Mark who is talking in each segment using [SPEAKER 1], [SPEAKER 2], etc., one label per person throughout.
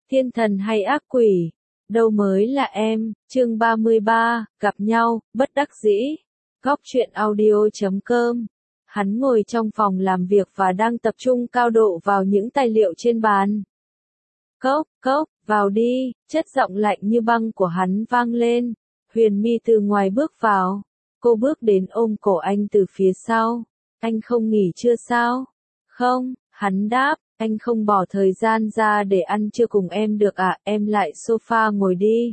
[SPEAKER 1] Thiên thần hay ác quỷ? Đâu mới là em, chương 33, gặp nhau, bất đắc dĩ. Góc truyện audio.com. Hắn ngồi trong phòng làm việc và đang tập trung cao độ vào những tài liệu trên bàn. Cốc, cốc, vào đi, chất giọng lạnh như băng của hắn vang lên. Huyền My từ ngoài bước vào. Cô bước đến ôm cổ anh từ phía sau. Anh không nghỉ trưa sao? Không, hắn đáp. Anh không bỏ thời gian ra để ăn trưa cùng em được à, em lại sofa ngồi đi.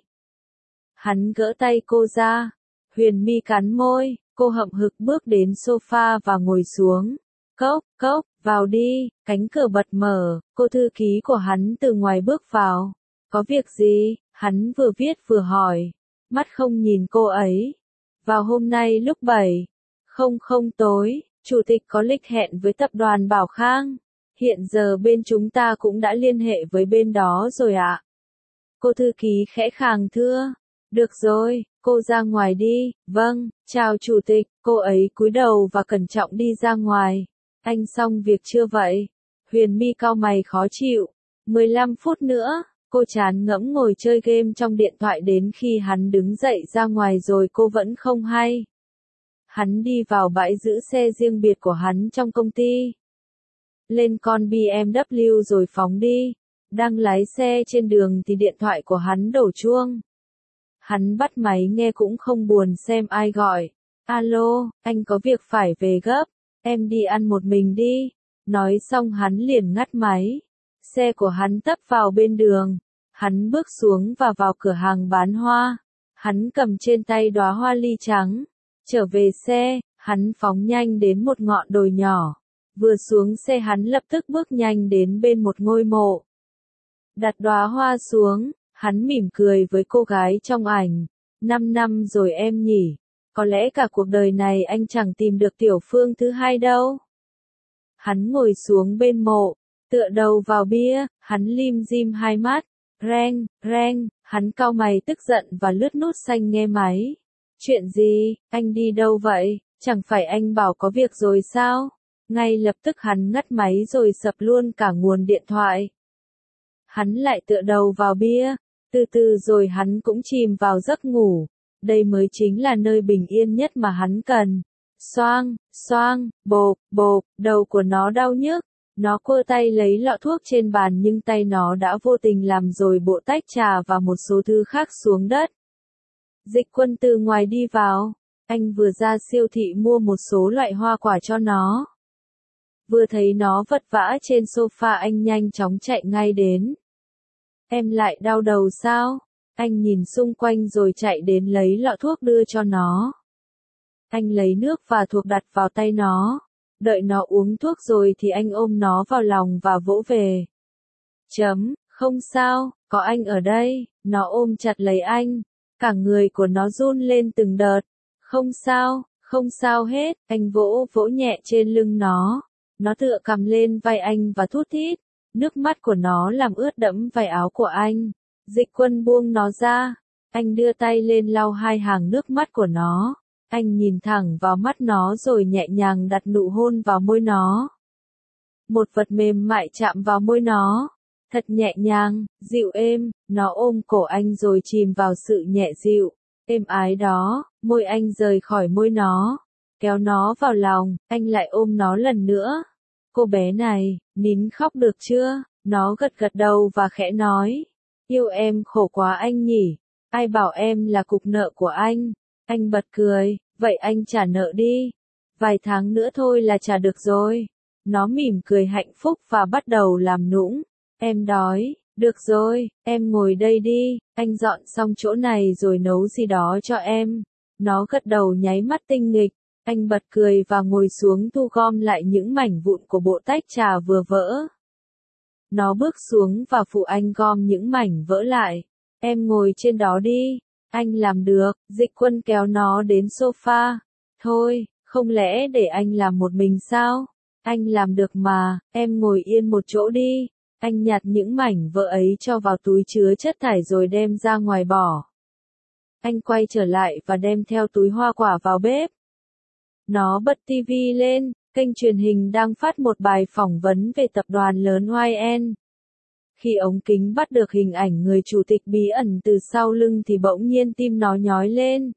[SPEAKER 1] Hắn gỡ tay cô ra. Huyền My cắn môi, cô hậm hực bước đến sofa và ngồi xuống. Cốc, cốc, vào đi, cánh cửa bật mở, cô thư ký của hắn từ ngoài bước vào. Có việc gì? Hắn vừa viết vừa hỏi. Mắt không nhìn cô ấy. Vào hôm nay lúc 7:00 tối, chủ tịch có lịch hẹn với tập đoàn Bảo Khang. Hiện giờ bên chúng ta cũng đã liên hệ với bên đó rồi ạ. Cô thư ký khẽ khàng thưa. Được rồi, cô ra ngoài đi. Vâng, chào chủ tịch. Cô ấy cúi đầu và cẩn trọng đi ra ngoài. Anh xong việc chưa vậy? Huyền My cau mày khó chịu. 15 phút nữa, cô chán ngẫm ngồi chơi game trong điện thoại đến khi hắn đứng dậy ra ngoài rồi cô vẫn không hay. Hắn đi vào bãi giữ xe riêng biệt của hắn trong công ty. Lên con BMW rồi phóng đi. Đang lái xe trên đường thì điện thoại của hắn đổ chuông. Hắn bắt máy nghe cũng không buồn xem ai gọi. Alo, anh có việc phải về gấp. Em đi ăn một mình đi. Nói xong hắn liền ngắt máy. Xe của hắn tấp vào bên đường. Hắn bước xuống và vào cửa hàng bán hoa. Hắn cầm trên tay đóa hoa ly trắng. Trở về xe, hắn phóng nhanh đến một ngọn đồi nhỏ. Vừa xuống xe hắn lập tức bước nhanh đến bên một ngôi mộ. Đặt đóa hoa xuống, hắn mỉm cười với cô gái trong ảnh. 5 năm rồi em nhỉ. Có lẽ cả cuộc đời này anh chẳng tìm được tiểu phương thứ hai đâu. Hắn ngồi xuống bên mộ, tựa đầu vào bia, hắn lim dim hai mắt. Reng, reng, hắn cau mày tức giận và lướt nút xanh nghe máy. Chuyện gì, anh đi đâu vậy? Chẳng phải anh bảo có việc rồi sao? Ngay lập tức hắn ngắt máy rồi sập luôn cả nguồn điện thoại. Hắn lại tựa đầu vào bia, từ từ rồi hắn cũng chìm vào giấc ngủ. Đây mới chính là nơi bình yên nhất mà hắn cần. Xoang, xoang, bộp, bộp, đầu của nó đau nhức. Nó quơ tay lấy lọ thuốc trên bàn nhưng tay nó đã vô tình làm rồi bộ tách trà và một số thứ khác xuống đất. Dịch Quân từ ngoài đi vào. Anh vừa ra siêu thị mua một số loại hoa quả cho nó. Vừa thấy nó vật vã trên sofa anh nhanh chóng chạy ngay đến. Em lại đau đầu sao? Anh nhìn xung quanh rồi chạy đến lấy lọ thuốc đưa cho nó. Anh lấy nước và thuốc đặt vào tay nó. Đợi nó uống thuốc rồi thì anh ôm nó vào lòng và vỗ về. Không sao, có anh ở đây. Nó ôm chặt lấy anh. Cả người của nó run lên từng đợt. Không sao hết. Anh vỗ nhẹ trên lưng nó. Nó tựa cằm lên vai anh và thút thít. Nước mắt của nó làm ướt đẫm vải áo của anh. Dịch Quân buông nó ra. Anh đưa tay lên lau hai hàng nước mắt của nó. Anh nhìn thẳng vào mắt nó rồi nhẹ nhàng đặt nụ hôn vào môi nó. Một vật mềm mại chạm vào môi nó. Thật nhẹ nhàng, dịu êm, nó ôm cổ anh rồi chìm vào sự nhẹ dịu, êm ái đó. Môi anh rời khỏi môi nó. Kéo nó vào lòng, anh lại ôm nó lần nữa. Cô bé này, nín khóc được chưa? Nó gật gật đầu và khẽ nói. Yêu em khổ quá anh nhỉ. Ai bảo em là cục nợ của anh? Anh bật cười, vậy anh trả nợ đi. Vài tháng nữa thôi là trả được rồi. Nó mỉm cười hạnh phúc và bắt đầu làm nũng. Em đói, được rồi, em ngồi đây đi, anh dọn xong chỗ này rồi nấu gì đó cho em. Nó gật đầu nháy mắt tinh nghịch. Anh bật cười và ngồi xuống thu gom lại những mảnh vụn của bộ tách trà vừa vỡ. Nó bước xuống và phụ anh gom những mảnh vỡ lại. Em ngồi trên đó đi. Anh làm được. Dịch Quân kéo nó đến sofa. Thôi, không lẽ để anh làm một mình sao? Anh làm được mà, em ngồi yên một chỗ đi. Anh nhặt những mảnh vỡ ấy cho vào túi chứa chất thải rồi đem ra ngoài bỏ. Anh quay trở lại và đem theo túi hoa quả vào bếp. Nó bật tivi lên, kênh truyền hình đang phát một bài phỏng vấn về tập đoàn lớn YN. Khi ống kính bắt được hình ảnh người chủ tịch bí ẩn từ sau lưng thì bỗng nhiên tim nó nhói lên.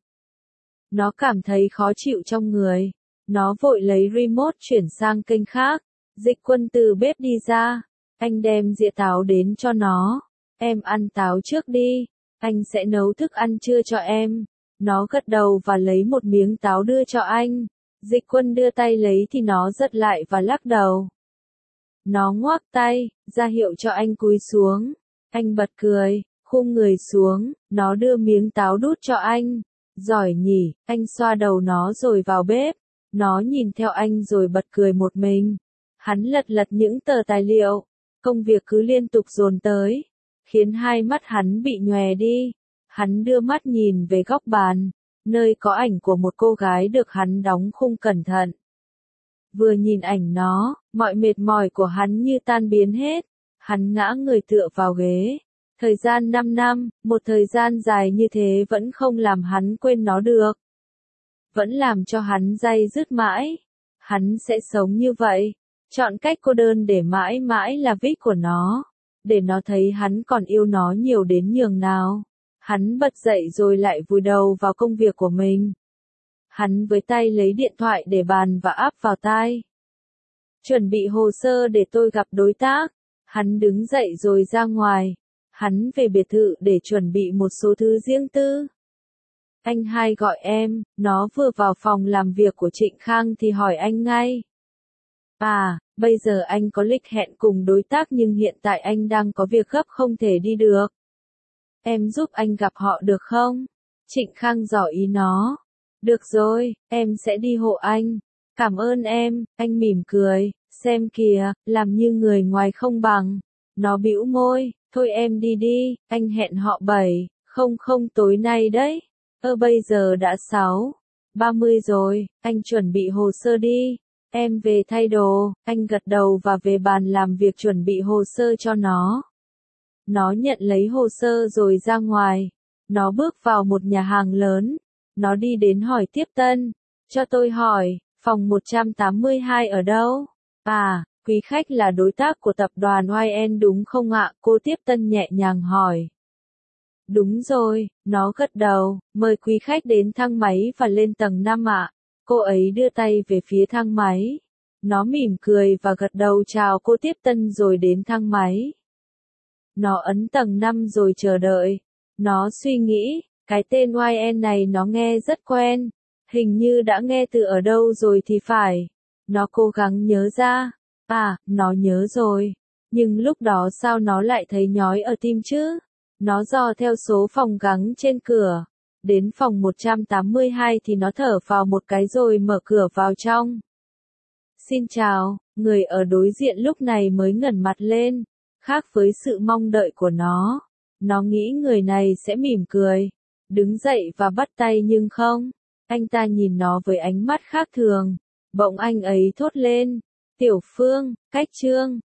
[SPEAKER 1] Nó cảm thấy khó chịu trong người. Nó vội lấy remote chuyển sang kênh khác. Dịch Quân từ bếp đi ra. Anh đem dĩa táo đến cho nó. Em ăn táo trước đi. Anh sẽ nấu thức ăn trưa cho em. Nó gật đầu và lấy một miếng táo đưa cho anh. Dịch Quân đưa tay lấy thì nó giật lại và lắc đầu. Nó ngoác tay, ra hiệu cho anh cúi xuống. Anh bật cười, khum người xuống, nó đưa miếng táo đút cho anh. Giỏi nhỉ, anh xoa đầu nó rồi vào bếp. Nó nhìn theo anh rồi bật cười một mình. Hắn lật lật những tờ tài liệu. Công việc cứ liên tục dồn tới, khiến hai mắt hắn bị nhòe đi. Hắn đưa mắt nhìn về góc bàn, nơi có ảnh của một cô gái được hắn đóng khung cẩn thận. Vừa nhìn ảnh nó, mọi mệt mỏi của hắn như tan biến hết. Hắn ngã người tựa vào ghế. Thời gian 5 năm, một thời gian dài như thế vẫn không làm hắn quên nó được. Vẫn làm cho hắn day dứt mãi. Hắn sẽ sống như vậy. Chọn cách cô đơn để mãi mãi là vít của nó. Để nó thấy hắn còn yêu nó nhiều đến nhường nào. Hắn bật dậy rồi lại vùi đầu vào công việc của mình. Hắn với tay lấy điện thoại để bàn và áp vào tai. Chuẩn bị hồ sơ để tôi gặp đối tác. Hắn đứng dậy rồi ra ngoài. Hắn về biệt thự để chuẩn bị một số thứ riêng tư. Anh hai gọi em, nó vừa vào phòng làm việc của Trịnh Khang thì hỏi anh ngay. À, bây giờ anh có lịch hẹn cùng đối tác nhưng hiện tại anh đang có việc gấp không thể đi được. Em giúp anh gặp họ được không? Trịnh Khang dò ý nó. Được rồi, em sẽ đi hộ anh. Cảm ơn em, anh mỉm cười, xem kìa, làm như người ngoài không bằng. Nó bĩu môi, thôi em đi đi, anh hẹn họ 7:00 tối nay đấy. Bây giờ đã 6:30 rồi, anh chuẩn bị hồ sơ đi. Em về thay đồ, anh gật đầu và về bàn làm việc chuẩn bị hồ sơ cho nó. Nó nhận lấy hồ sơ rồi ra ngoài. Nó bước vào một nhà hàng lớn. Nó đi đến hỏi tiếp tân. Cho tôi hỏi, phòng 182 ở đâu? À, quý khách là đối tác của tập đoàn YN đúng không ạ? Cô tiếp tân nhẹ nhàng hỏi. Đúng rồi, nó gật đầu, mời quý khách đến thang máy và lên tầng 5 ạ. Cô ấy đưa tay về phía thang máy. Nó mỉm cười và gật đầu chào cô tiếp tân rồi đến thang máy. Nó ấn tầng 5 rồi chờ đợi. Nó suy nghĩ, cái tên YN này nó nghe rất quen. Hình như đã nghe từ ở đâu rồi thì phải. Nó cố gắng nhớ ra. À, nó nhớ rồi. Nhưng lúc đó sao nó lại thấy nhói ở tim chứ? Nó dò theo số phòng gắng trên cửa. Đến phòng 182 thì nó thở vào một cái rồi mở cửa vào trong. Xin chào, người ở đối diện lúc này mới ngẩng mặt lên. Khác với sự mong đợi của nó. Nó nghĩ người này sẽ mỉm cười. Đứng dậy và bắt tay nhưng không. Anh ta nhìn nó với ánh mắt khác thường. Bỗng anh ấy thốt lên. Tiểu Phương, cách Trương.